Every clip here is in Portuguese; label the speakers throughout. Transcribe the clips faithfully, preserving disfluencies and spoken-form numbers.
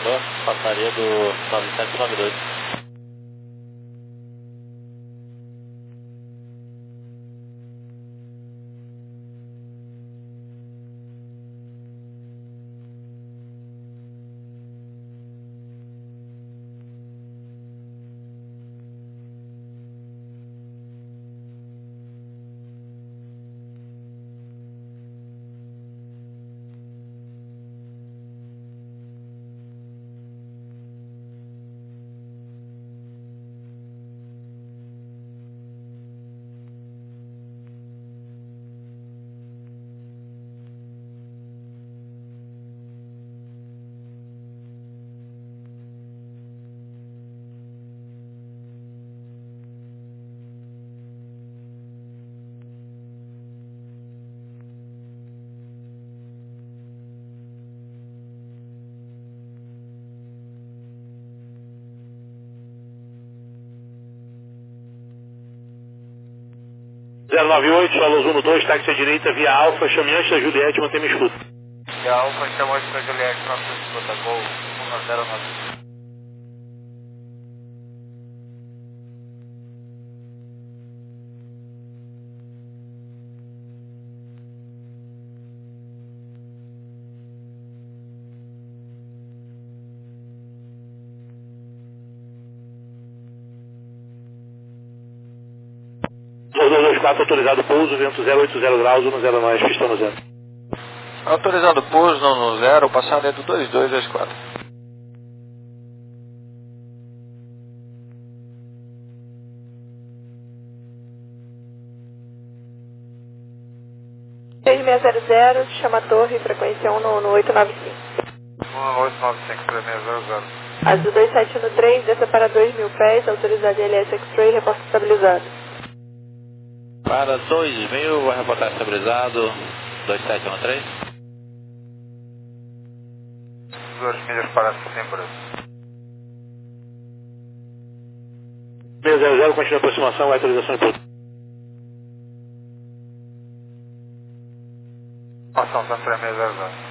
Speaker 1: Chamador, passaria do nove sete nove dois.
Speaker 2: zero nove oito, Solos um dois, táxi à direita, via Alfa, chame antes da Juliette, mantém-me escuta.
Speaker 3: Via Alfa, chama antes da Juliette, mantém-me escuta, gol um zero nove.
Speaker 2: dois dois dois quatro, autorizado pouso, vento zero oito zero graus, um zero nove, pista no zero.
Speaker 3: Autorizado pouso, não no zero, passado é do dois dois dois quatro.
Speaker 4: seis seis zero zero, chama a torre, frequência um no oito nove cinco.
Speaker 3: um oito nove cinco, três seis zero zero.
Speaker 4: Azul dois sete um três, desça para dois mil pés, autorizado L S X-Ray, reporte estabilizado.
Speaker 1: Para dois mil, vou reportar estabilizado, dois sete um três.
Speaker 3: Duas milhas para Simbra.
Speaker 2: seis zero zero, continua a aproximação, autorização em ponto.
Speaker 3: Ação São três seis zero zero.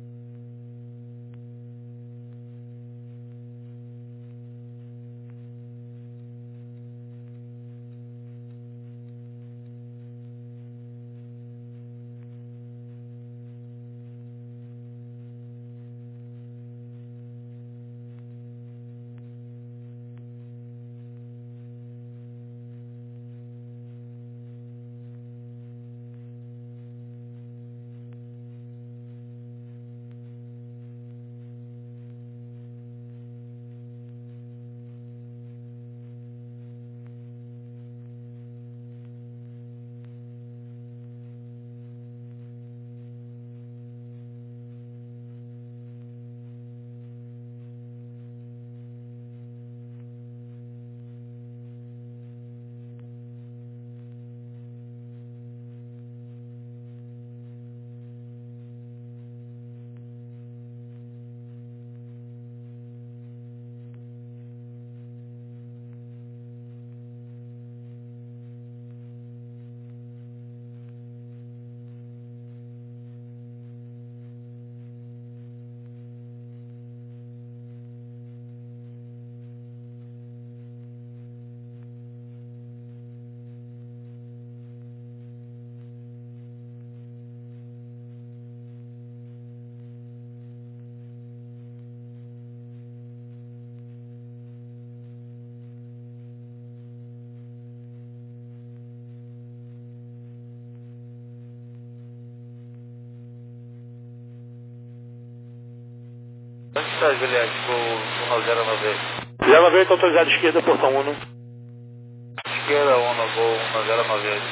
Speaker 3: Antes da Juliette, gol um zero nove.
Speaker 2: zero nove oito, autorizado esquerda, portão um.
Speaker 3: Esquerda um, gol um zero nove.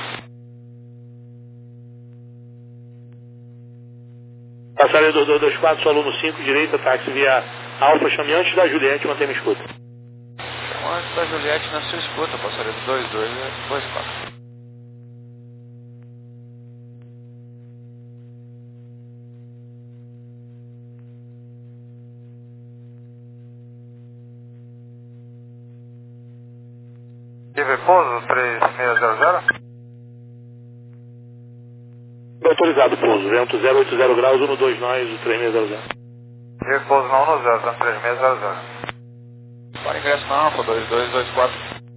Speaker 2: Passaria do dois dois quatro, solo no cinco, direita, táxi via Alfa, chame antes da Juliette, mantém-me escuta.
Speaker 3: Chama antes da Juliette na sua escuta, passaria do dois dois dois quatro. Tive pouso três seis zero zero.
Speaker 2: Autorizado pouso, vento zero oito zero graus, um dois nove, três seis zero zero.
Speaker 3: Repouso não no zero, são três seis zero zero. Para ingresso na Alfa, dois dois dois quatro.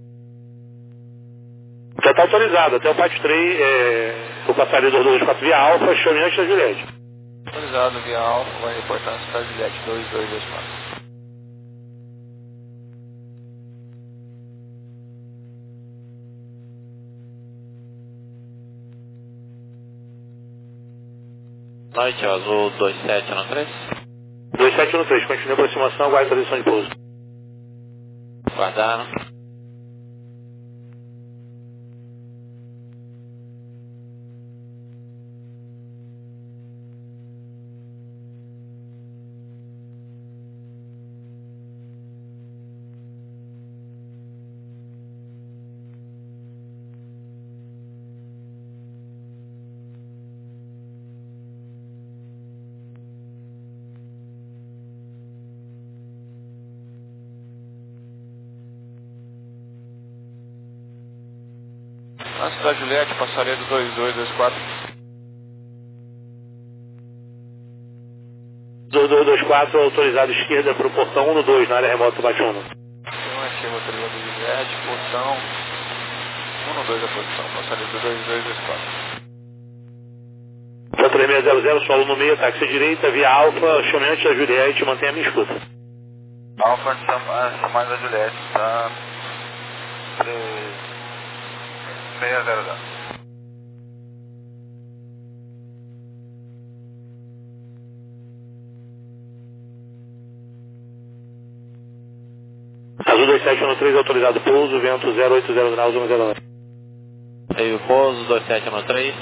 Speaker 2: Já está autorizado, até o Pátio três, é, o passageiro dois dois quatro via Alfa, Chaminhante da Juliette.
Speaker 3: Autorizado via Alfa, vai reportar na cidade de Juliette, dois dois dois quatro.
Speaker 1: Noite, Azul dois sete um três.
Speaker 2: dois sete um três, continua a aproximação, aguarda a posição de pouso.
Speaker 1: Guardaram.
Speaker 3: Na cidade de Juliette, passageiro dois dois dois quatro.
Speaker 2: dois dois dois quatro, autorizado esquerda para o portão um dois, na área remota do Bate um.
Speaker 3: Tem um ativo autorizado de Juliette, portão um dois a posição, passageiro dois dois dois quatro.
Speaker 2: São três seis zero zero, solo no meio, táxi à direita, via Alfa, Chaminhante da Juliette, mantenha a minha escuta.
Speaker 3: Alfa, chamada da Juliette, tá? três seis zero zero.
Speaker 2: Azul dois sete um três, autorizado pouso, vento zero oito zero graus, um zero nove.
Speaker 1: Teve o pouso, dois sete um três.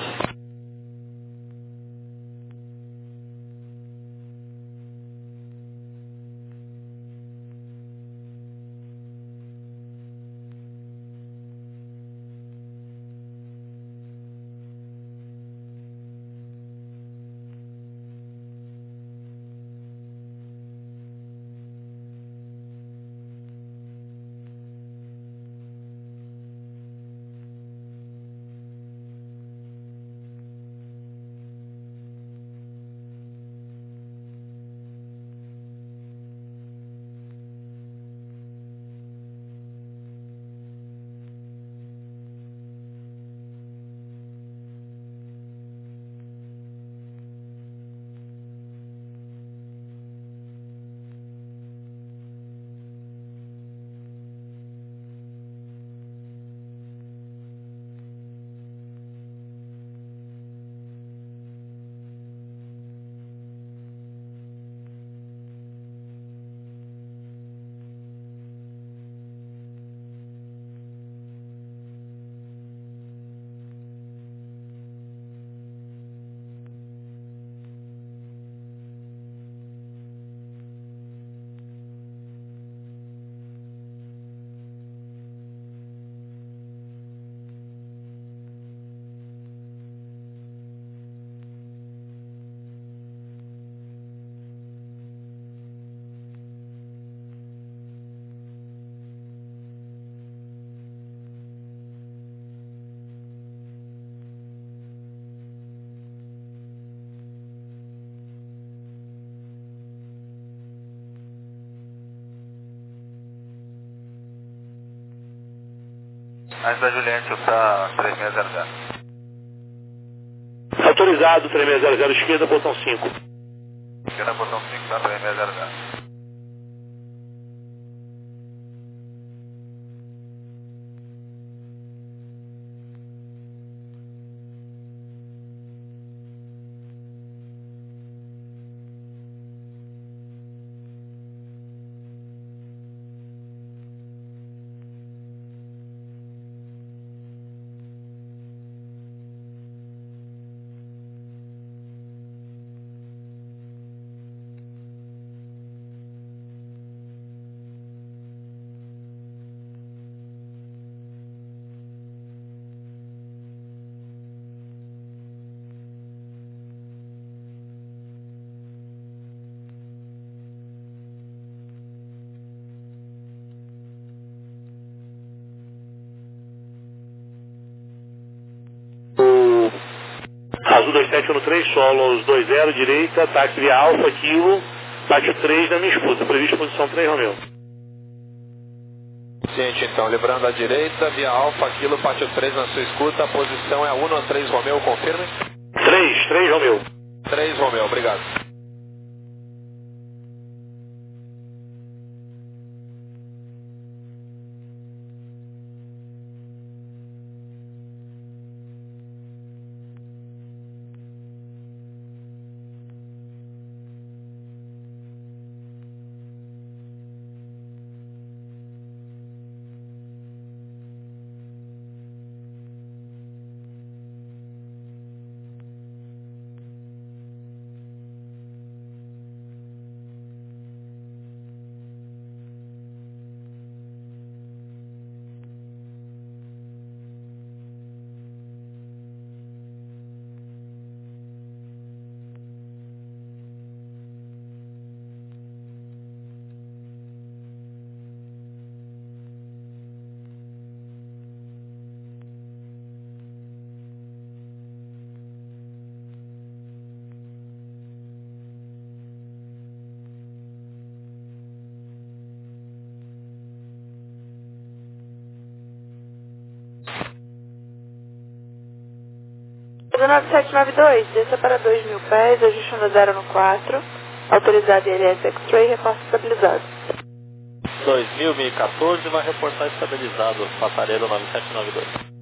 Speaker 3: Na cidade de Juliette, tá três seis zero zero.
Speaker 2: Autorizado, três seis zero zero, esquerda, botão cinco.
Speaker 3: Esquerda, botão cinco, tá três seis zero zero.
Speaker 2: Azul dois sete um três, solos dois zero, direita, táxi via Alfa, Kilo, Pátio três na minha escuta, previsto posição três, Romeu.
Speaker 3: Ciente, então, livrando à direita, via Alfa, Kilo, Pátio três na sua escuta, a posição é um a três, Romeu, confirme.
Speaker 2: três, três, Romeu.
Speaker 3: três, Romeu, obrigado.
Speaker 4: nove sete nove dois, desça para dois mil pés, ajustando a zero no quatro, autorizado I L S X-Ray, reporte estabilizado.
Speaker 1: dois mil, mil e quatorze, vai reportar estabilizado, passarelo nove sete nove dois.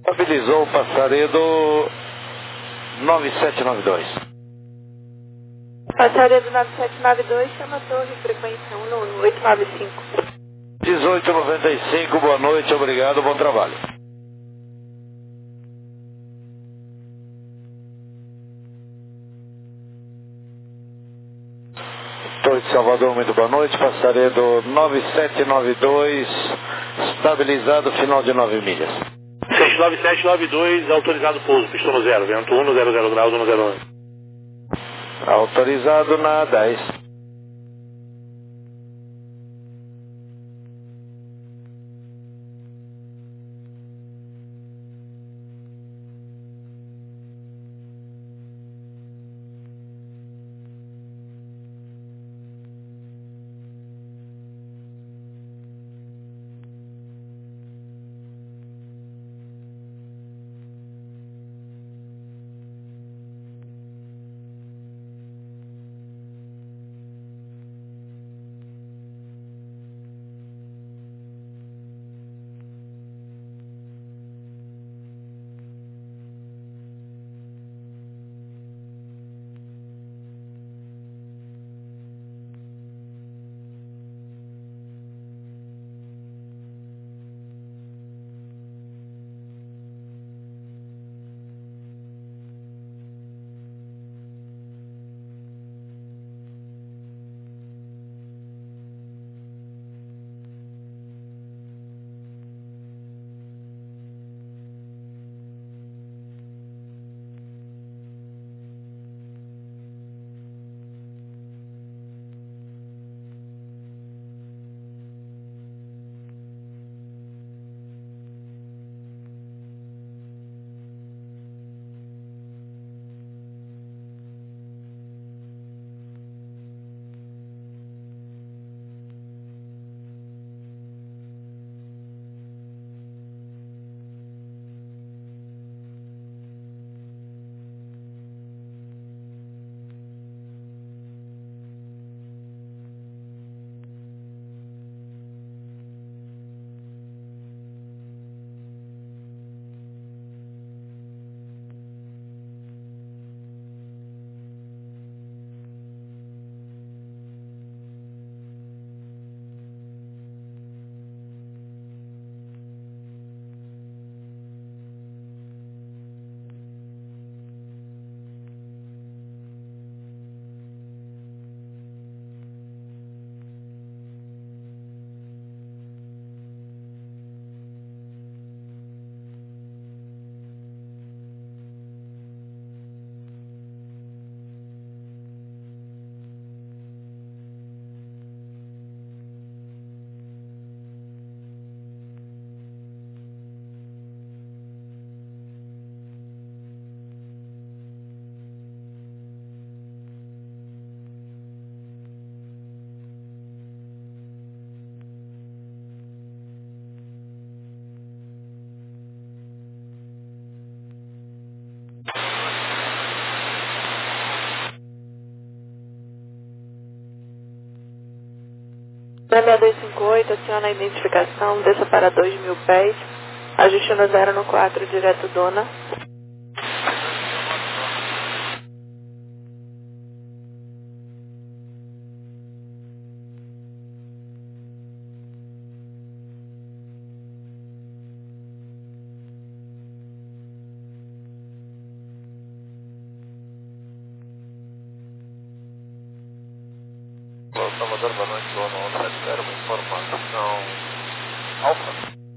Speaker 5: Estabilizou o Passaredo nove sete nove dois.
Speaker 4: Passaredo nove sete nove dois, chama a torre, frequência um no oito nove cinco.
Speaker 5: dezoito noventa e cinco, boa noite, obrigado, bom trabalho. Torre de Salvador, muito boa noite, Passaredo nove sete nove dois, estabilizado, final de nove milhas.
Speaker 2: seis nove sete nove dois, autorizado pouso, pistão no zero, vento um no zero zero graus, um no zero um.
Speaker 5: Autorizado na dez.
Speaker 4: seis dois cinco oito, aciona a identificação, desça para dois mil pés, ajuste no zero no quatro, direto dona.
Speaker 3: Salvador, boa noite, Gol um sete zero, uma informação Alfa.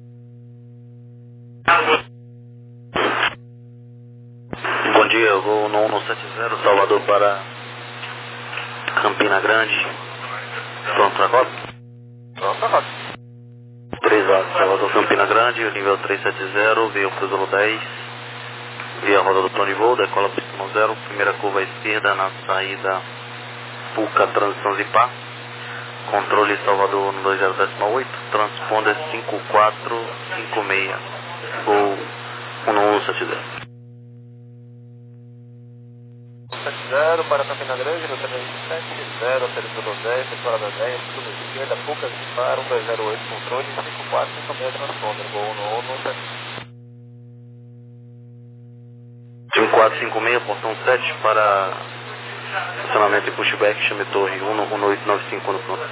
Speaker 1: Bom dia, Gol um sete zero, Salvador para Campina Grande. Pronto para rota?
Speaker 3: Pronto para rota.
Speaker 1: três A, Salvador Campina Grande, nível trezentos e setenta, veio Cruzeiro dez, via roda do plano de voo, decola pistão zero, primeira curva à esquerda na saída Puca, transição Zipar, controle Salvador no dois zero oito, transponder cinco quatro cinco seis, Gol um um sete zero.
Speaker 3: sete zero para Campina Grande, no trezentos e sete zero, autorizador dez, decolada dez, curva esquerda, Puca, Zipar, um dois zero oito, controle cinco quatro cinco seis, transponder, Gol um um sete zero.
Speaker 1: quatro cinco seis, portão sete, para estacionamento e pushback, chame torre um oito nove cinco no pronto.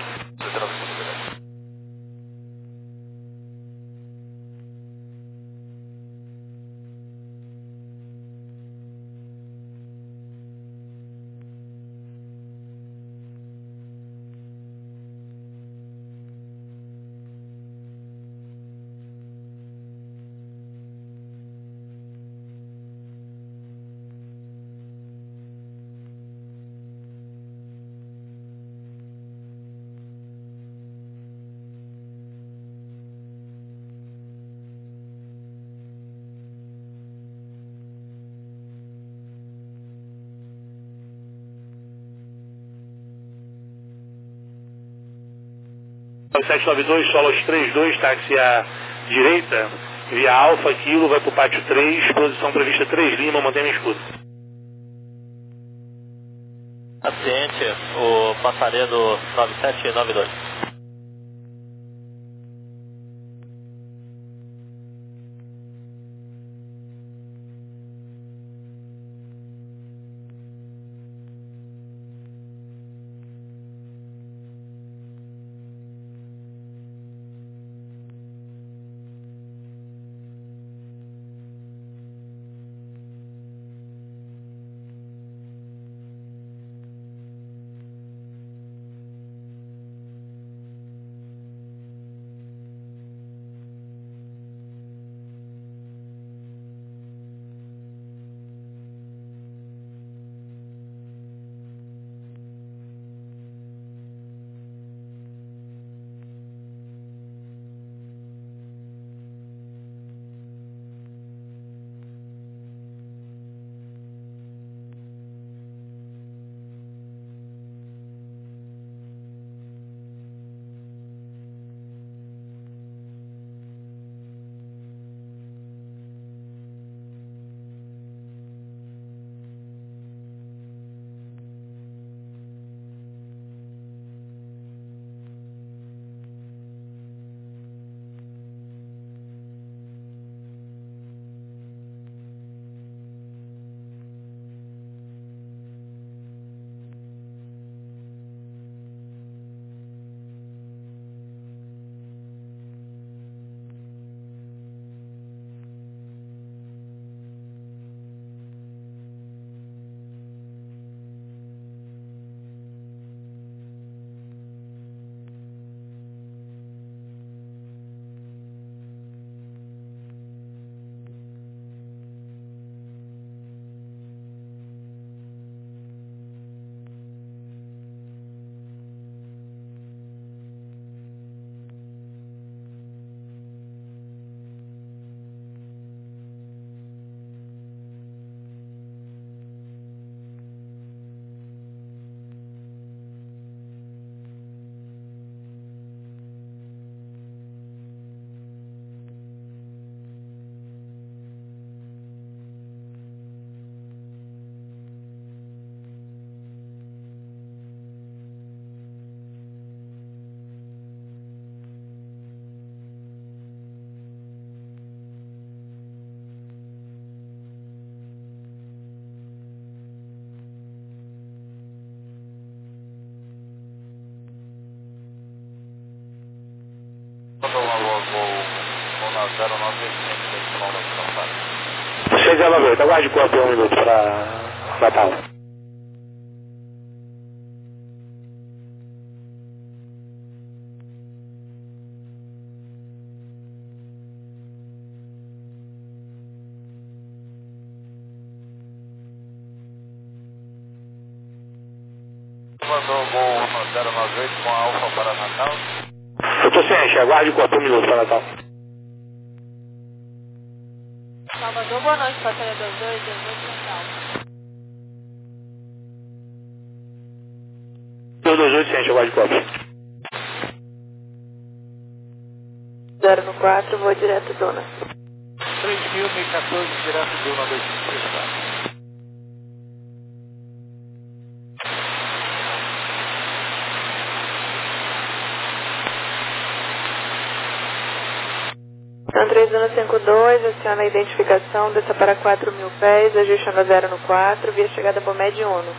Speaker 2: sete nove dois, Solos três dois, táxi à direita, via Alfa, Kilo, vai para o pátio três, posição prevista três Lima, mantenha escudo.
Speaker 3: Paciente, o passaredo nove sete nove dois.
Speaker 2: seis nove oito, aguarde o corpo um minuto para Natal.
Speaker 3: Mandou o gol zero nove oito com a Alfa para Natal.
Speaker 2: Eu estou ciente, aguarde o corpo um minuto para Natal.
Speaker 4: Salvador, boa noite, passageiro dois dois, dois dois Natal.
Speaker 2: dois oito, ciente, aguarde o corpo.
Speaker 4: zero no quatro, vou direto Dona.
Speaker 3: três mil e quatorze, direto Dona dois cinco três quatro.
Speaker 4: São três um cinco dois, aciona a identificação, desça para quatro mil pés, ajustando a zero no quatro, via chegada por médio Uno.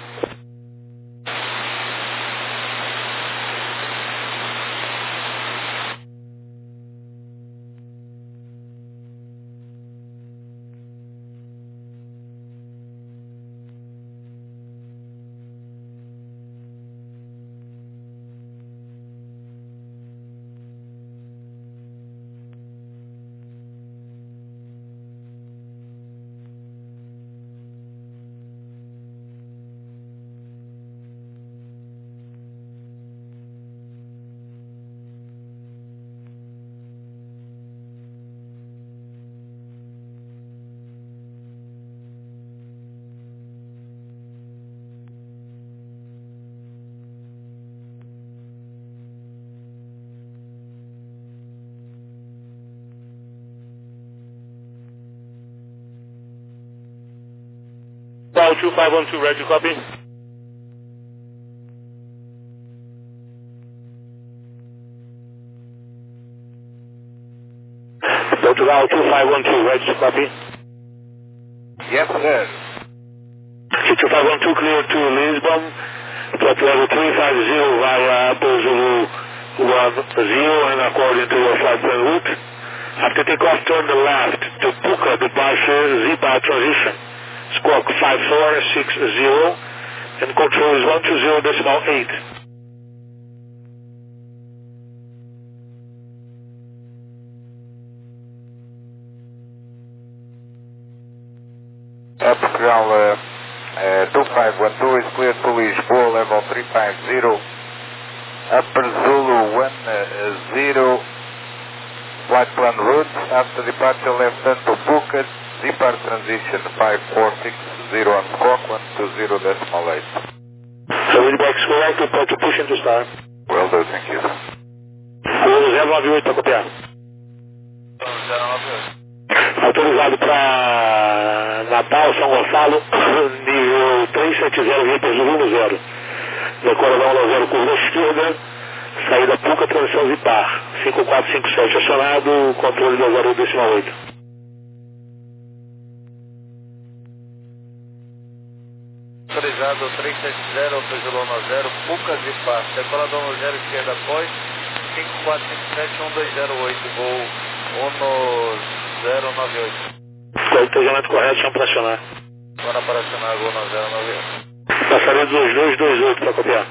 Speaker 2: Tower two five one two, ready, copy. Portugal two five one two, ready to copy.
Speaker 5: Yes, sir.
Speaker 2: two five one two clear to Lisbon, flight level three five zero via Apple Zulu one zero and according to your flight plan route. After takeoff, turn the left to Puka departure Z-bar transition. Squawk five four six zero and control is one two zero decimal eight.
Speaker 5: Portugal uh, uh, two five one two is cleared to Lisboa, level three five zero. Upper Zulu one zero, flight plan route. After departure, left turn to Phuket, Z-bar transition five four six zero on squawk one two zero decimal eight.
Speaker 2: So Windex correct, report to push into star.
Speaker 5: Well done, thank you.
Speaker 2: zero nove oito para copiar.
Speaker 3: zero nove oito.
Speaker 2: Autorizado para Natal, São Gonçalo, nível três sete zero, via Zulu zero. Decora da um zero, curva esquerda, saída Puca, transição Zipar. cinco quatro cinco sete acionado, controle da zero decimal oito.
Speaker 3: Autorizado três sete zero, Alfa Zulu um zero, Puca Zipar. Decora da um zero, esquerda após, cinco quatro cinco sete um dois zero oito, voo um zero nove oito.
Speaker 2: Planejamento correto, chama para acionar.
Speaker 3: Agora para acionar Gol um zero nove oito.
Speaker 2: Passaria dois dois dois oito para copiar.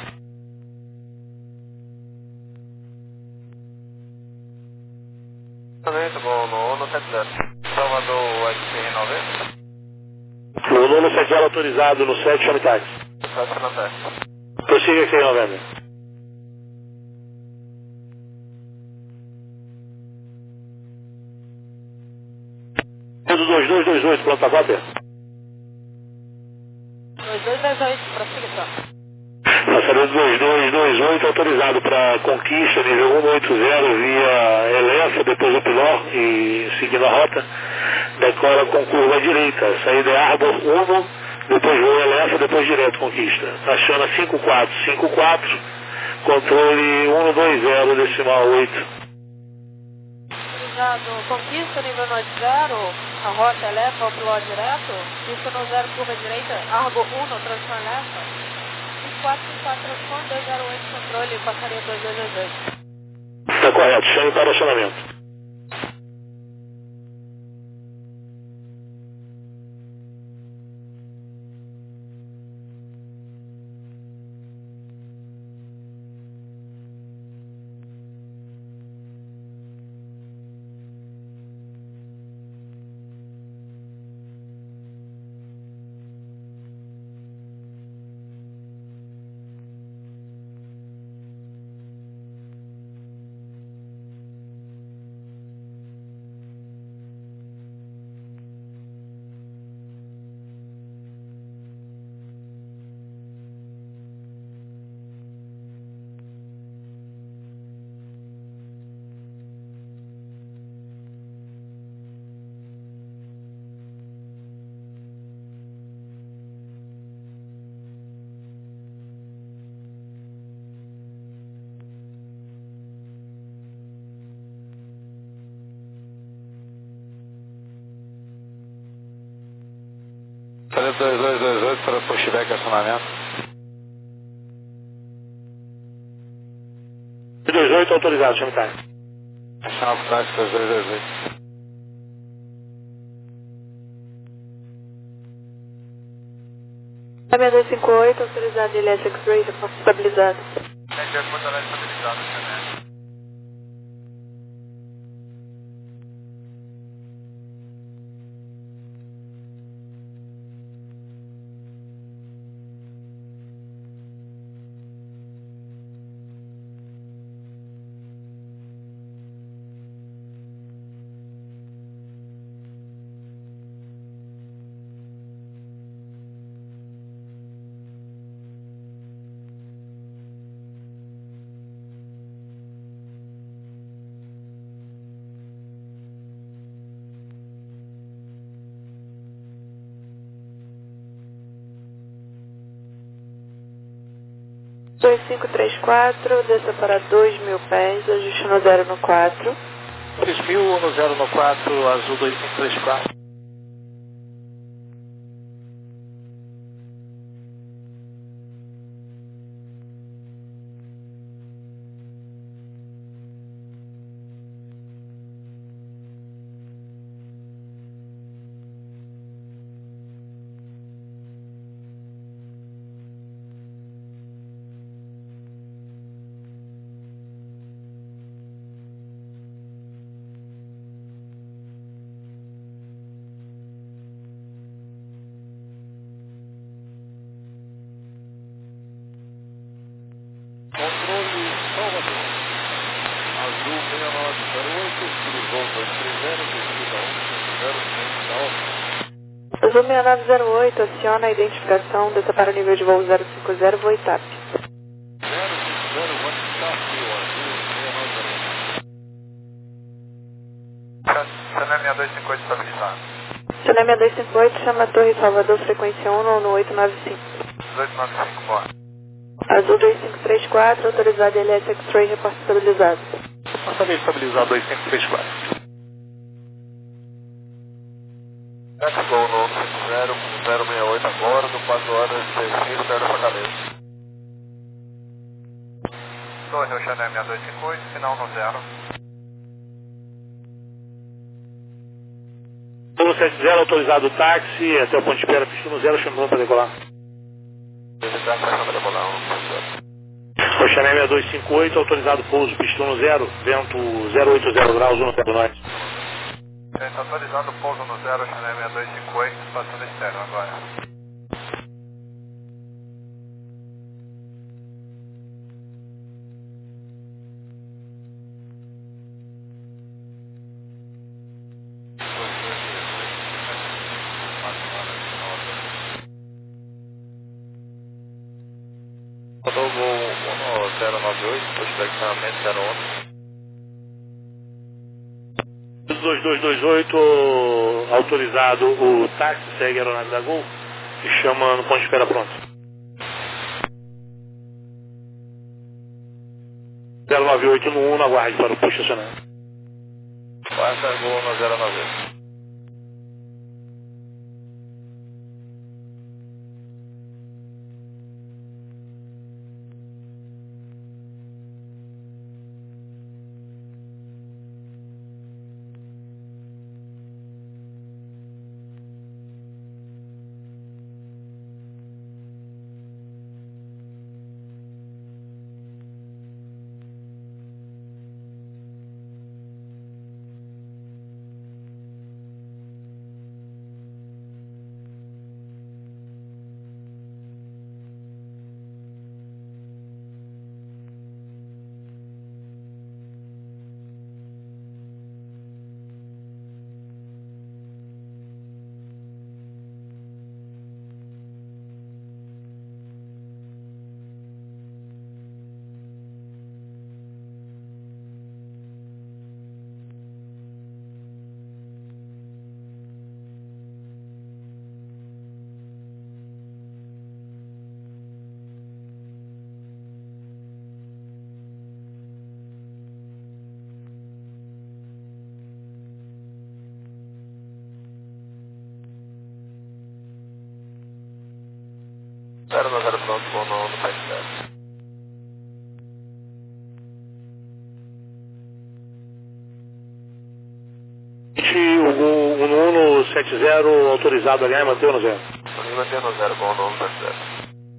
Speaker 3: Gol no um sete zero. Salvador S R noventa.
Speaker 2: No Nuno sete zero autorizado no sete, chame táxi.
Speaker 3: Táxi na teste.
Speaker 2: Prossiga aqui em novembro. dois dois dois oito, pronto, cópia.
Speaker 4: dois dois dois oito, prossiga só.
Speaker 2: Passaria dois dois dois oito autorizado para conquista, nível cento e oitenta via Elefa, depois do Piló e seguindo a rota. Decora com curva à direita, saída é Arbor um, depois voo Elefa, depois direto conquista. Aciona cinco quatro cinco quatro, controle cento e vinte decimal oito.
Speaker 4: Autorizado, conquista, nível noventa, a rota Elefa, o Piló direto, pista no zero, curva direita, Argo um, transição Elefa. cinco quatro cinco quatro, transição dois zero oito, controle, passaria dois dois dois oito.
Speaker 2: Está correto, chame para acionamento.
Speaker 3: dois dois dois oito para pushback acionamento.
Speaker 2: dois dois oito autorizado, chame táxi.
Speaker 3: Acionar o táxi dois dois dois oito.
Speaker 4: seis dois cinco oito, autorizado L S X-Ray, estabilizado.
Speaker 3: Entendi, Porto Alegre estabilizado, excelente.
Speaker 4: dois cinco três quatro, desça para dois mil pés, ajuste no zero no quatro.
Speaker 3: dois mil no zero no quatro, azul dois cinco três quatro. Controle Salvador. Azul seis nove zero oito, cruzou dois três zero, descida um zero cinco da Alfa.
Speaker 4: Azul seis nove zero oito, aciona a identificação, desça para o nível de voo zero cinco zero, voo TAP.
Speaker 3: zero cinco zero, WhatsApp, azul seis nove zero oito. Channel seis dois cinco oito estabilizado.
Speaker 4: Channel seis dois cinco oito, chama a Torre Salvador, frequência um no oito nove cinco.
Speaker 3: oito nove cinco, bora.
Speaker 4: Azul dois cinco três quatro, autorizado L S X-Ray, reporte estabilizado.
Speaker 3: Passaria estabilizado dois cinco três quatro. Gol no cinco zero, zero seis oito agora, do quatro horas e dezesseis, perto da Fortaleza. Torre, o Channel seis dois cinco oito, final no zero.
Speaker 2: um sete zero, autorizado o táxi, até o ponto de espera, pista no zero, chamando para decolar. Oceané seis dois cinco oito, autorizado pouso, pista no zero, vento zero oito zero graus, um para nós.
Speaker 3: Está autorizado pouso no zero, Channel seis dois cinco oito, passando externo agora. Rodou o voo um zero nove oito, pushback treinamento zero um.
Speaker 2: dois dois dois oito, autorizado o táxi, segue a aeronave da Gol e chama no ponto de espera pronto. zero nove oito no um, na guarda para o push estacionamento.
Speaker 3: Passa Gol no zero nove oito. zero nove zero pronto, voo no, no sete zero.
Speaker 2: O gol um no sete zero autorizado ali, manteve no zero.
Speaker 3: Manteve no zero, voo no sete zero.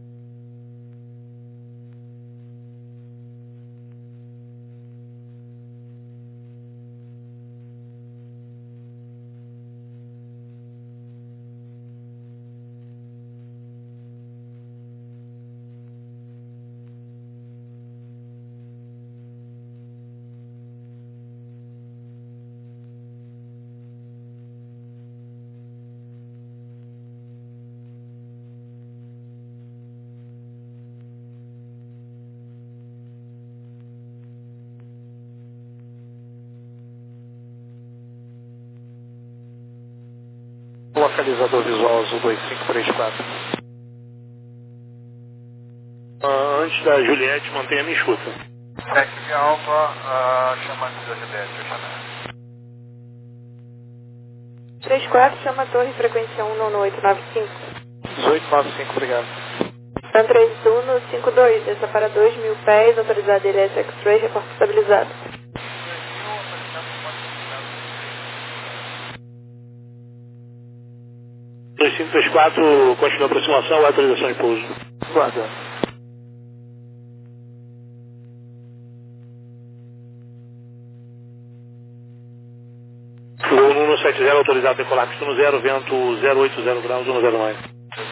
Speaker 2: Localizador visual azul dois cinco três quatro. Ah, antes da Juliette, mantenha minha escuta.
Speaker 3: Técnica Alfa, uh, chamando da Juliette, eu chamei.
Speaker 4: três quatro, chama a torre, frequência um nove oito nove cinco.
Speaker 2: dezoito nove cinco, obrigado.
Speaker 4: San três um cinco dois, desça para dois mil pés, autorizado I L S X-Ray, reporte estabilizado.
Speaker 2: dois cinco três quatro, continua a aproximação, autorização de pouso. Guarda. Voo um no sete zero, autorizado a decolar, pista no zero, vento zero oito zero graus, um zero nove.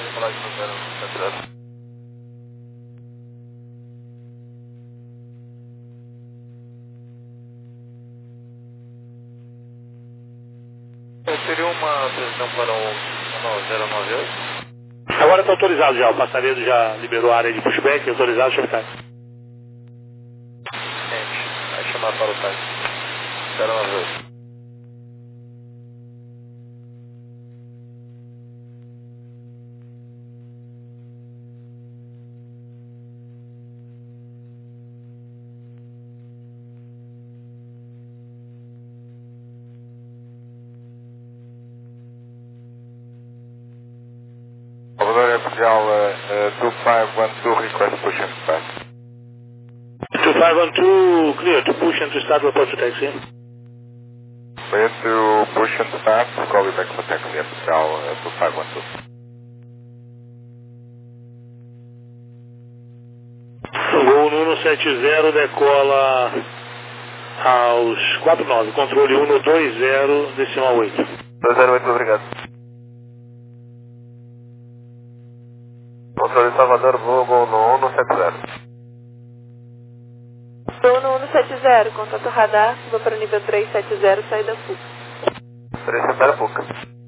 Speaker 3: Seria uma previsão para o zero nove oito?
Speaker 2: Agora está autorizado já, o passaredo já liberou a área de pushback, autorizado, chefe.
Speaker 3: Vai chamar para o táxi. zero nove oito.
Speaker 5: two five one two, request push and start.
Speaker 2: two five one two, clear to push and to start, report to taxi.
Speaker 5: Clear to push and start, call you back for taxi at uh, two five one two.
Speaker 2: Voo no sete zero, decola aos quatro nove, controle um dois zero, decimal oito.
Speaker 3: dois zero oito, obrigado. Controle Salvador, voo no um sete zero.
Speaker 4: Voo no um sete zero, contato radar, suba para o nível três sete zero, saída F U C.
Speaker 3: três sete zero, F U C.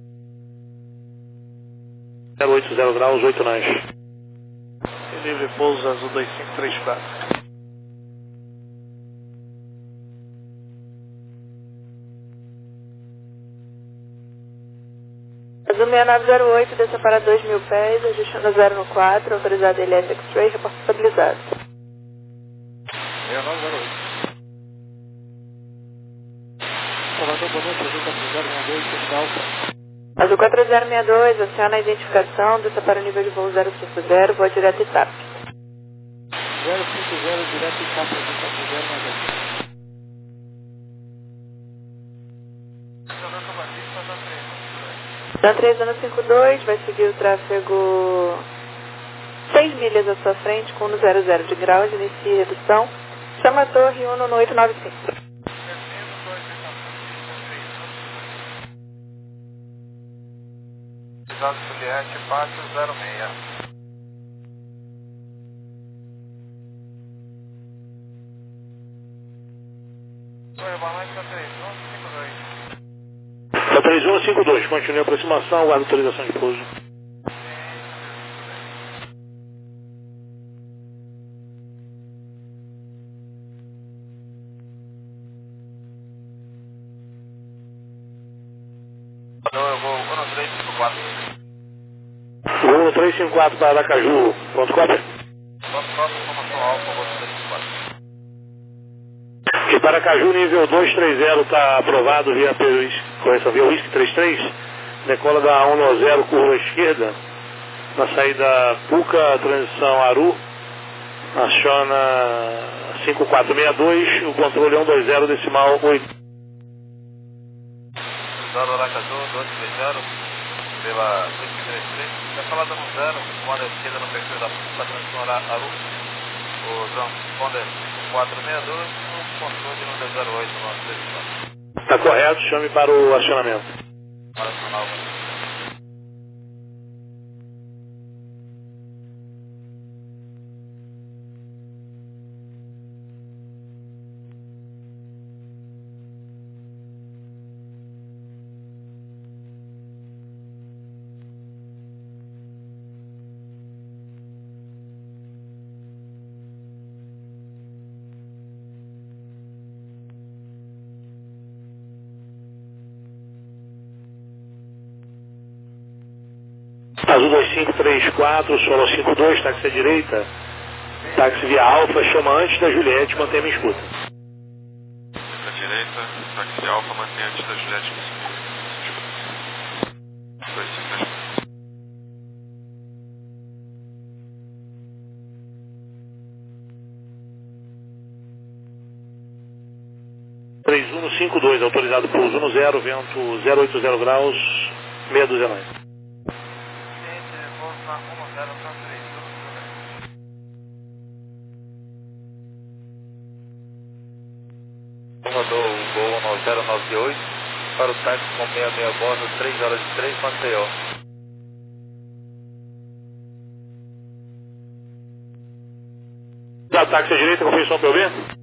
Speaker 2: zero oito zero graus, oito nós.
Speaker 6: Livre pouso azul dois cinco três quatro.
Speaker 4: Azul seis nove zero oito, desça para dois mil pés, ajustando zero no quatro, autorizado I L S X-Ray, reporte estabilizado.
Speaker 6: seis nove zero oito. Salvador, boa noite, azul quatro zero seis dois, pista alfa.
Speaker 4: Azul quatro zero seis dois, aciona a identificação, desça para o nível de voo zero cinco zero, voa direto e TAP.
Speaker 6: zero cinco zero, direto e TAP, azul quatro zero seis dois.
Speaker 4: San três um cinco dois, vai seguir o tráfego seis milhas à sua frente, com um zero zero de graus, inicie redução. Chama a torre um nove oito nove cinco.
Speaker 3: Juliette, Pátio zero seis. Oi, boa noite, San três um cinco dois.
Speaker 2: San três um cinco dois, continue a aproximação, aguarda autorização de pouso.
Speaker 3: Não, eu vou no três cinco quatro.
Speaker 2: Voo no três cinco quatro para Aracaju, ponto quatro.
Speaker 3: Ponto quatro, informação alfa, voo no três cinco quatro.
Speaker 2: E para Aracaju, nível dois três zero está aprovado via Peruís, correção via Whisky trinta e três, decola da um nove zero, curva esquerda, Na saída Puca, transição Aru, aciona cinco quatro seis dois, o controle é um dois zero decimal oito.
Speaker 3: Zero Aracaju, dois três zero, pela dois três três, decolada no zero, comando à esquerda no perfil da Puca, transição Aru, o transponder quatro seis dois, o controle no dois zero oito, nosso decisão.
Speaker 2: Está correto, chame para o acionamento.
Speaker 3: Para acionar o
Speaker 2: Azul dois cinco três quatro, solo cinco dois, táxi à direita. Táxi via Alfa, chama antes da Juliette, mantenha-me em escuta.
Speaker 7: À direita, táxi Alfa, mantenha antes da Juliette, me dois cinco três quatro.
Speaker 2: três um cinco dois, autorizado pouso no zero, vento zero oito zero graus, meia dúzia nove.
Speaker 3: Rodou o Gol nove zero nove oito para o táxi com sessenta e seis bordo, três horas e três, Maceió.
Speaker 2: Da táxi à direita, confirmação P O B?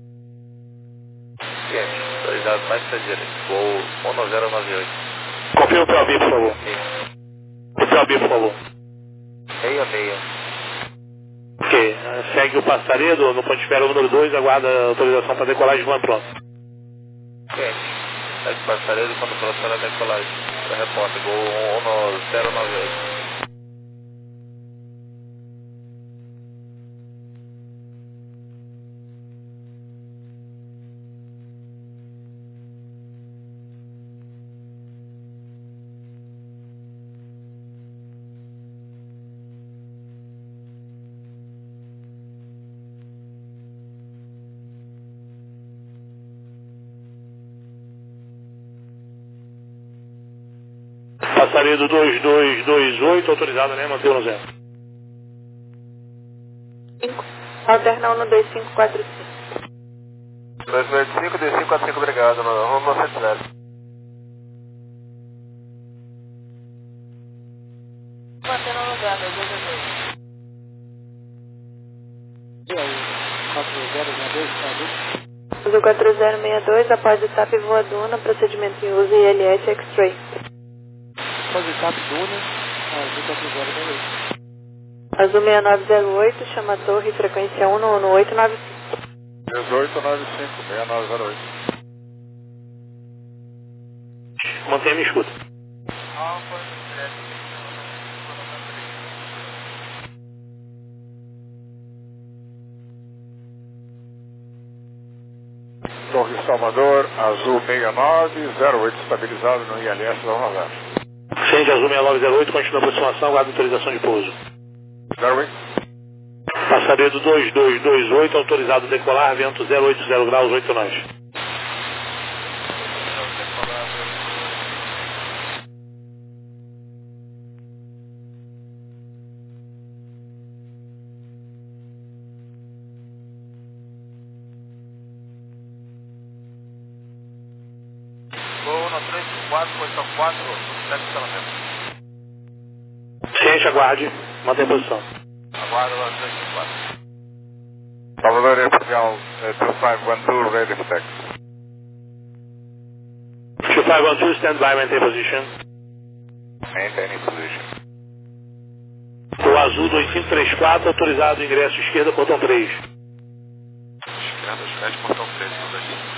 Speaker 3: Sim, autorizado táxi à direita, Gol um zero nove oito.
Speaker 2: Confirma o P O B, por favor.
Speaker 3: Sim,
Speaker 2: O P O B, por favor.
Speaker 3: meia meia.
Speaker 2: Ok, segue o Passaredo, no ponto de espera número dois, aguarda a autorização para decolagem, vão pronto.
Speaker 3: Sim, táxi passaredo quando processar a decolagem. Repórter, Gol um zero nove oito.
Speaker 2: Passaredo dois dois dois oito, autorizado, né? Mantém no zero.
Speaker 4: Alternar no dois cinco quatro cinco.
Speaker 3: dois oito cinco, dois cinco quatro cinco, obrigado, rumo ao cento zero.
Speaker 4: Mantendo no lugar, meu dois dois.
Speaker 6: E aí, quatro zero seis dois, tá
Speaker 4: Azul quatro zero seis dois, após o T A P voa Duna, procedimento em uso I L S X-Ray.
Speaker 6: Após o T A P Duna, Azul quatro zero seis dois.
Speaker 4: Azul seis nove zero oito, chama a torre, frequência um um oito nove cinco.
Speaker 5: dezoito nove cinco, seis nove zero oito.
Speaker 2: Mantenha-me em escuta.
Speaker 5: Torre Salvador, Azul seis nove zero oito, estabilizado no I L S da Nova.
Speaker 2: Sente Azul seis nove zero oito, continua a aproximação, aguarda autorização de pouso.
Speaker 5: zero oito.
Speaker 2: Passaredo dois dois dois oito, autorizado a decolar, vento zero oito zero graus, oito nós.
Speaker 3: três quatro oito quatro, estacionamento.
Speaker 2: Ciente, aguarde, mantenha a posição.
Speaker 3: Aguardo a três quatro.
Speaker 5: Salvador Airport uh, two five one two, ready for taxi.
Speaker 2: two five one two, stand by, maintain position.
Speaker 5: Maintaining position.
Speaker 2: O Azul dois cinco três quatro, autorizado ingresso esquerda, portão três.
Speaker 7: Esquerda, Juliette, portão três, no dois cinco.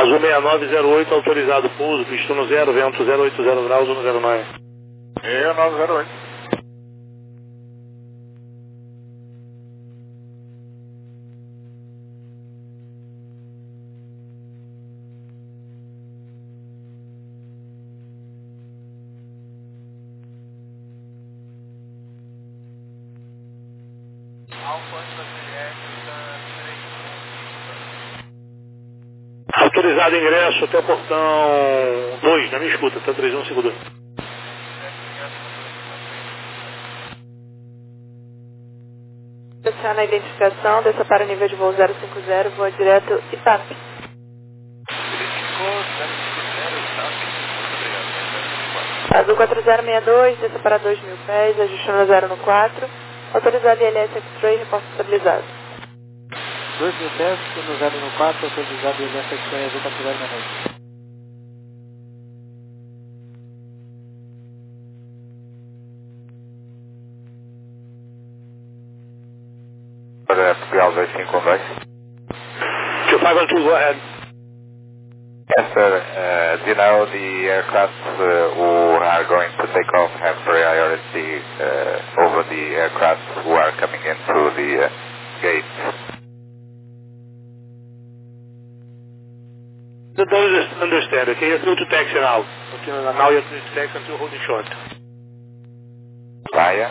Speaker 2: Azul seis nove zero oito, autorizado pouso, pista no zero, vento zero oito zero graus, um zero nove.
Speaker 5: seis nove zero oito.
Speaker 2: Autorizado ingresso até o portão dois, na minha escuta, até três um cinco dois.
Speaker 4: Deixar na identificação, desça para o nível de voo zero cinco zero, voa direto Ipape. Azul quatro zero seis dois, desça para dois mil pés, ajustando zero no quatro. Autorizado I L S X-Ray, reporte estabilizado.
Speaker 6: dois mil pés, no zero no quatro, autorizado I L S X-Ray Azul quatro zero seis dois.
Speaker 5: Para Portugal dois cinco dois.
Speaker 2: two five one two, go ahead.
Speaker 5: Yes, sir. Uh, do you know the aircraft uh, who are going to take off have priority uh, over the aircraft who are coming into the uh, gate?
Speaker 2: Don't understand, okay? You're through to taxi now. Until, now you're through to taxi until holding short.
Speaker 5: Via?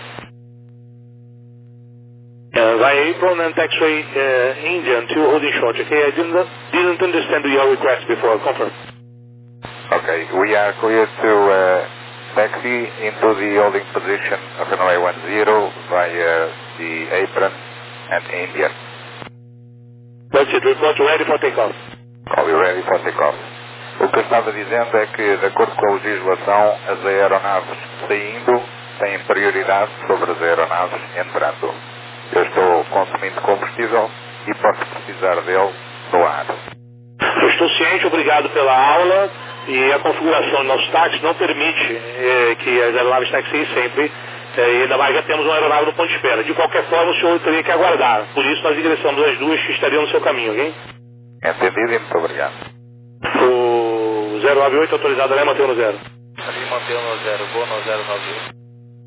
Speaker 2: Uh, via apron and taxiway uh, India until holding short, okay? I didn't, didn't understand your request before, confirm.
Speaker 5: Okay, we are clear to uh, taxi into the holding position of runway one zero via the apron and India.
Speaker 2: That's it, report ready for takeoff.
Speaker 5: Are we ready for takeoff? O que eu estava dizendo é que, de acordo com a legislação, as aeronaves saindo têm prioridade sobre as aeronaves entrando. Eu estou consumindo combustível e posso precisar dele no ar.
Speaker 2: Eu estou ciente, obrigado pela aula, e a configuração do nosso táxi não permite eh, que as aeronaves taxiem sempre, eh, e ainda mais já temos uma aeronave no ponto de espera. De qualquer forma, o senhor teria que aguardar, por isso nós ingressamos as duas que estariam no seu caminho, ok?
Speaker 5: Entendido e muito obrigado.
Speaker 2: O zero nove oito autorizado ali, mantém no zero.
Speaker 3: Ali mantém no zero, vou no zero nove oito.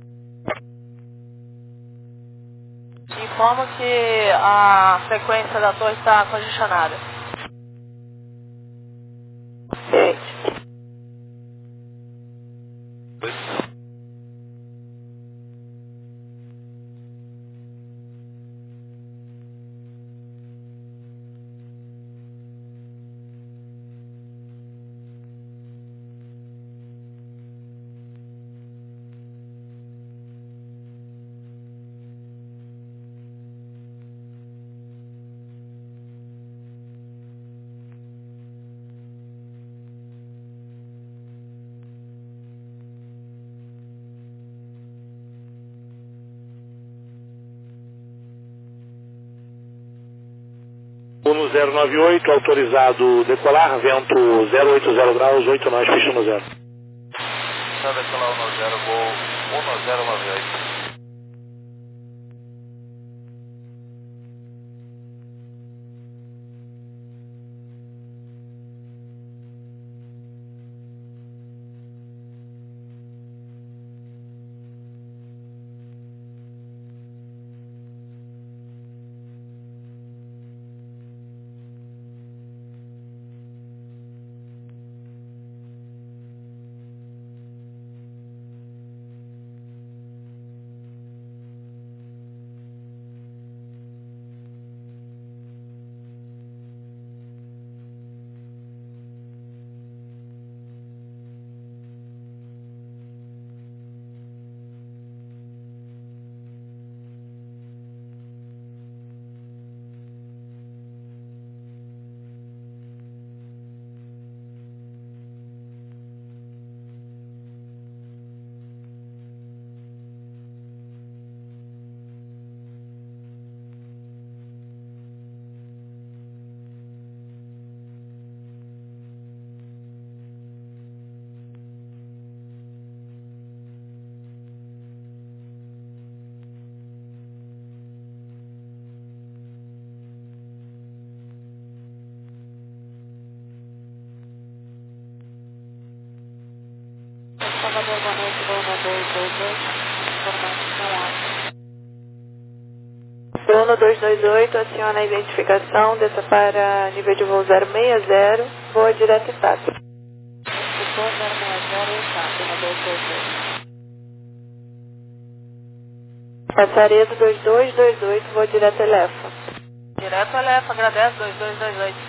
Speaker 4: Informo que a frequência da torre está congestionada. Gente.
Speaker 2: No zero nove oito, autorizado decolar, vento zero oito zero graus, oito nós, pista no zero.
Speaker 3: Está decolar um zero, voo um zero nove oito.
Speaker 4: Salvador, boa noite, voo um dois dois dois, informação alta. Voo um dois dois oito, aciona a identificação, desça para nível de voo zero seis zero, voa direto e T A P. Voo zero seis zero e T A P, um dois dois dois. Passaredo dois dois dois oito, vou direto a Elefa. Direto a Elefa, agradece, dois dois dois oito.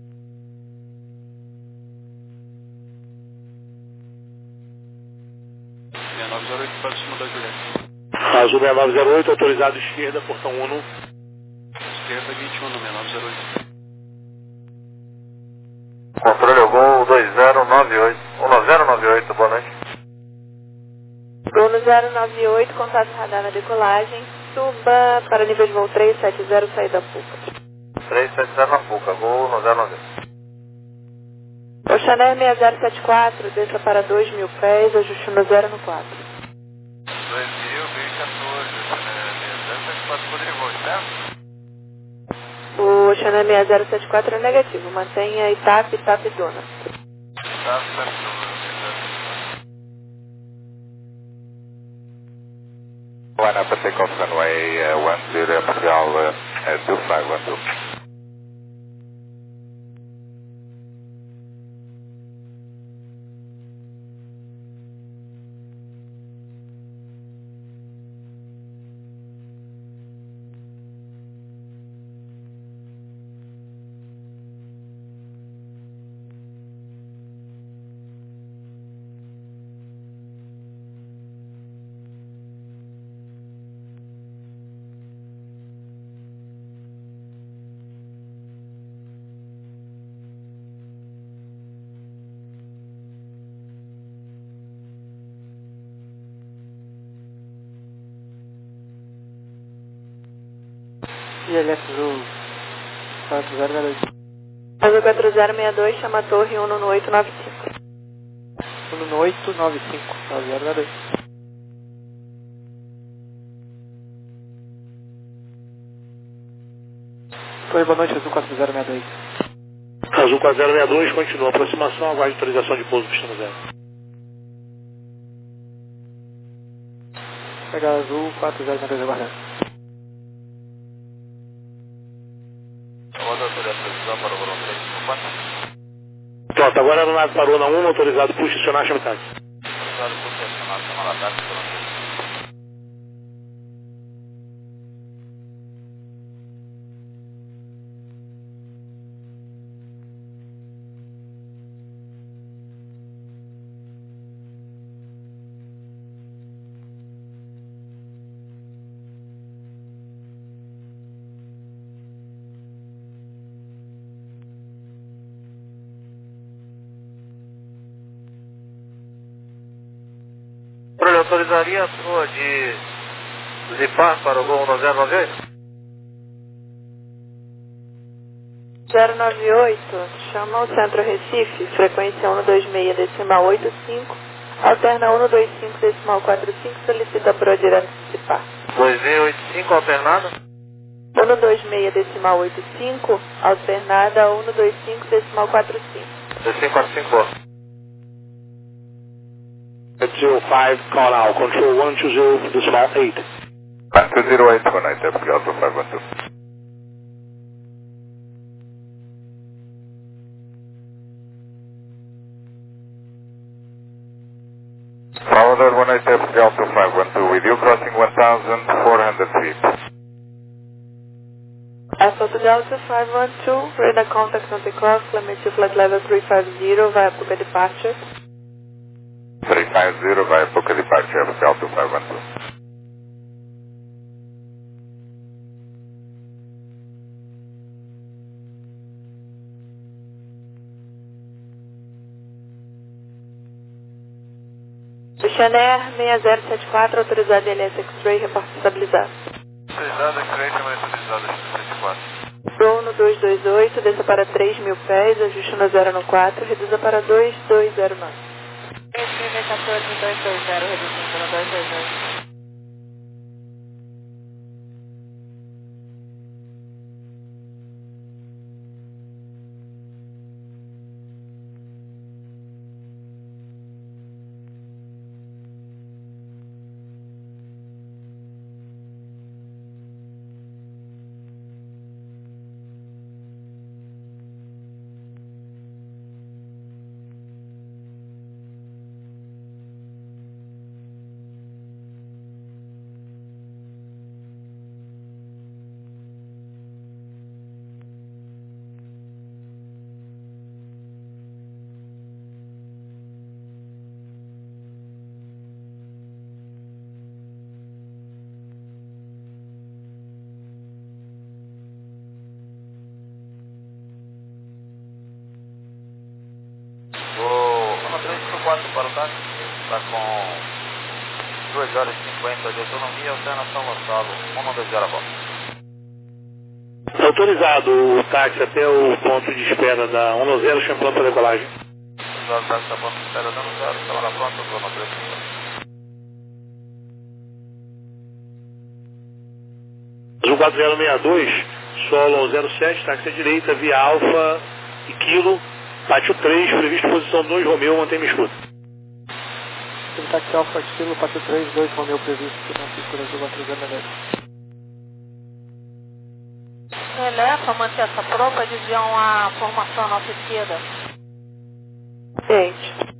Speaker 3: seis nove zero oito para cima da Juliette.
Speaker 2: Azul seis nove zero oito, autorizado esquerda, portão um.
Speaker 3: Esquerda vinte e um no seis nove zero oito.
Speaker 5: Controle Gol dois zero nove oito, um zero nove oito, boa noite.
Speaker 4: Gol zero nove oito, contato radar na decolagem, suba para nível de voo três sete zero, saída Puca.
Speaker 5: três sete zero na Puca, Gol um zero nove oito.
Speaker 4: Oceaner seis zero sete quatro, desça para dois mil pés, ajuste no zero no quatro.
Speaker 7: dois mil, dois mil e quatorze, seis zero sete quatro, Rodrigo, certo?
Speaker 4: O Oceaner seis zero sete quatro é negativo, mantenha Itap, Itap e Dona.
Speaker 7: Tá, certo.
Speaker 5: One up at takeoff runway uh, one zero, Portugal uh, uh, two five one two.
Speaker 6: I L F Azul quatro zero zero dois.
Speaker 4: Azul quatro zero seis dois, chama a torre um no oito nove cinco.
Speaker 6: um no oito nove cinco, quatro zero zero dois. Oi, boa noite, Azul quatro zero seis dois.
Speaker 2: Azul quatro zero seis dois, continua aproximação, aguarde autorização de pouso pistão zero.
Speaker 6: Pegar Azul quatro zero seis dois aguardando.
Speaker 2: Pronto, agora a aeronave parou na um, autorizado por estacionar Chamitai.
Speaker 3: Autorizado por estacionar, chamada T A P, pelo menos.
Speaker 5: Controle, autorizaria a sua de zipar para o Gol um zero nove oito?
Speaker 4: zero nove oito, chama o Centro Recife, frequência um dois seis decimal oito cinco, alterna um dois cinco decimal quatro cinco, solicita pro direto participar.
Speaker 5: dois zero oito cinco, alternado?
Speaker 4: um dois seis decimal oito cinco, alternada um dois cinco decimal quatro cinco.
Speaker 5: dois cinco quatro cinco, boa.
Speaker 2: zero five, call out, control one two zero, decimal eight.
Speaker 5: one two zero eight, boa noite, Portugal two five one two. Salvador, boa noite, Portugal two five one two, with you crossing one thousand four hundred feet.
Speaker 4: Air Portugal two five one two, radar contact on the cross, climate to flight level three five zero via Puca departure.
Speaker 5: three five zero via Puca departure, Portugal two five one two.
Speaker 4: Oceaner seis zero sete quatro, autorizado L S X-Ray, reporte estabilizado.
Speaker 7: Autorizado, X-Ray, também autorizado, sete quatro.
Speaker 4: Gol no dois dois oito, desça para três mil pés, ajuste no zero no quatro, reduza para dois dois zero nove. Esse V quatorze dois dois zero, reduzindo no dois dois oito.
Speaker 3: quatro para o táxi, está com duas horas e cinquenta de autonomia, alternação Gonçalo, um dois zero a volta.
Speaker 2: Autorizado o táxi até o ponto de espera da um zero, chamando para decolagem.
Speaker 3: O táxi está ponto de espera da um zero, está lá pronto, vou no três cinco.
Speaker 2: Azul quatro zero seis dois, solo zero sete, táxi à direita, via Alfa e Kilo, pátio três, previsto posição dois, Romeu, mantém-me escuta.
Speaker 6: Táxi Alfa Kilo, pátio três, dois, Romeu previsto, não segura Azul quatro zero seis dois.
Speaker 4: Eleva, manter essa prova, desviar uma formação à nossa esquerda.
Speaker 8: Gente.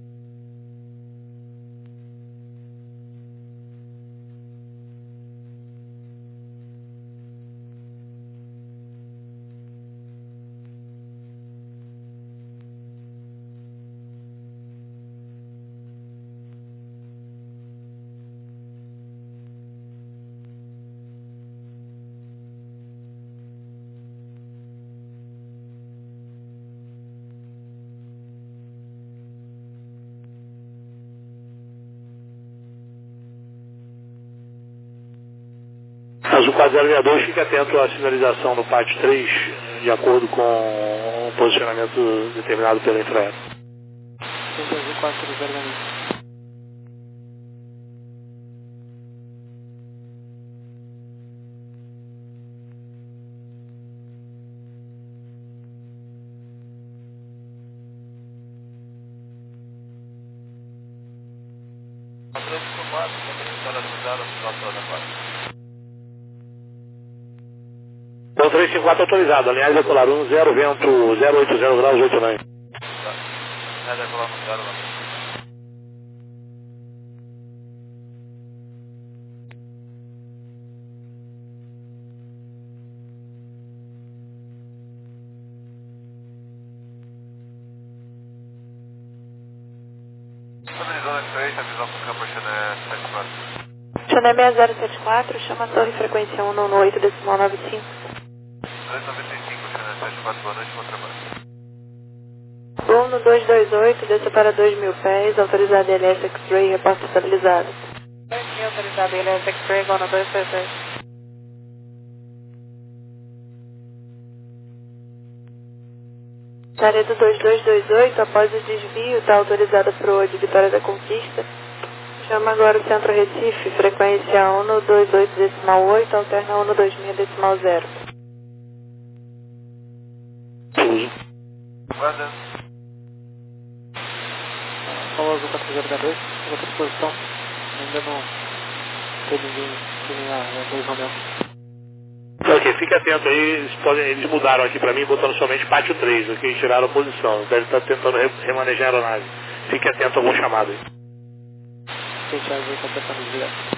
Speaker 2: Azul quatro zero seis dois, fique atento à sinalização no pátio três, de acordo com o posicionamento determinado pela infraero.
Speaker 6: Azul quatro zero seis dois.
Speaker 2: Então três cinco quatro autorizado, aliás, decolar um zero, vento zero oito zero graus, oito nove.
Speaker 3: É, decolar no zero, lá.
Speaker 8: Channel seis zero sete quatro, chama a torre frequência um nove oito decimal nove cinco.
Speaker 7: três noventa e cinco, Channel sete quatro, boa noite, bom trabalho.
Speaker 8: Bruno dois dois oito, desça para dois mil pés, autorizado L S X-Ray, reposta estabilizado.
Speaker 4: Aqui, autorizado L S X-Ray, agora dois dois dois.
Speaker 8: Laredo dois dois dois oito, após o desvio, está autorizada para o de Vitória da Conquista. Chama agora o Centro Recife, frequência um dois oito decimal oito, alterna um dois seis decimal zero.
Speaker 7: Guarda.
Speaker 6: Só Azul quatro zero seis dois, outra disposição. Ainda não tem ninguém que nem a dois Romeu.
Speaker 2: Ok, fique atento aí, eles, podem, eles mudaram aqui para mim, botando somente pátio três, ok? Tiraram a posição, deve estar tentando re remanejar a aeronave. Fique atento a algum chamado aí.
Speaker 6: Gente, Azul está tentando desviar.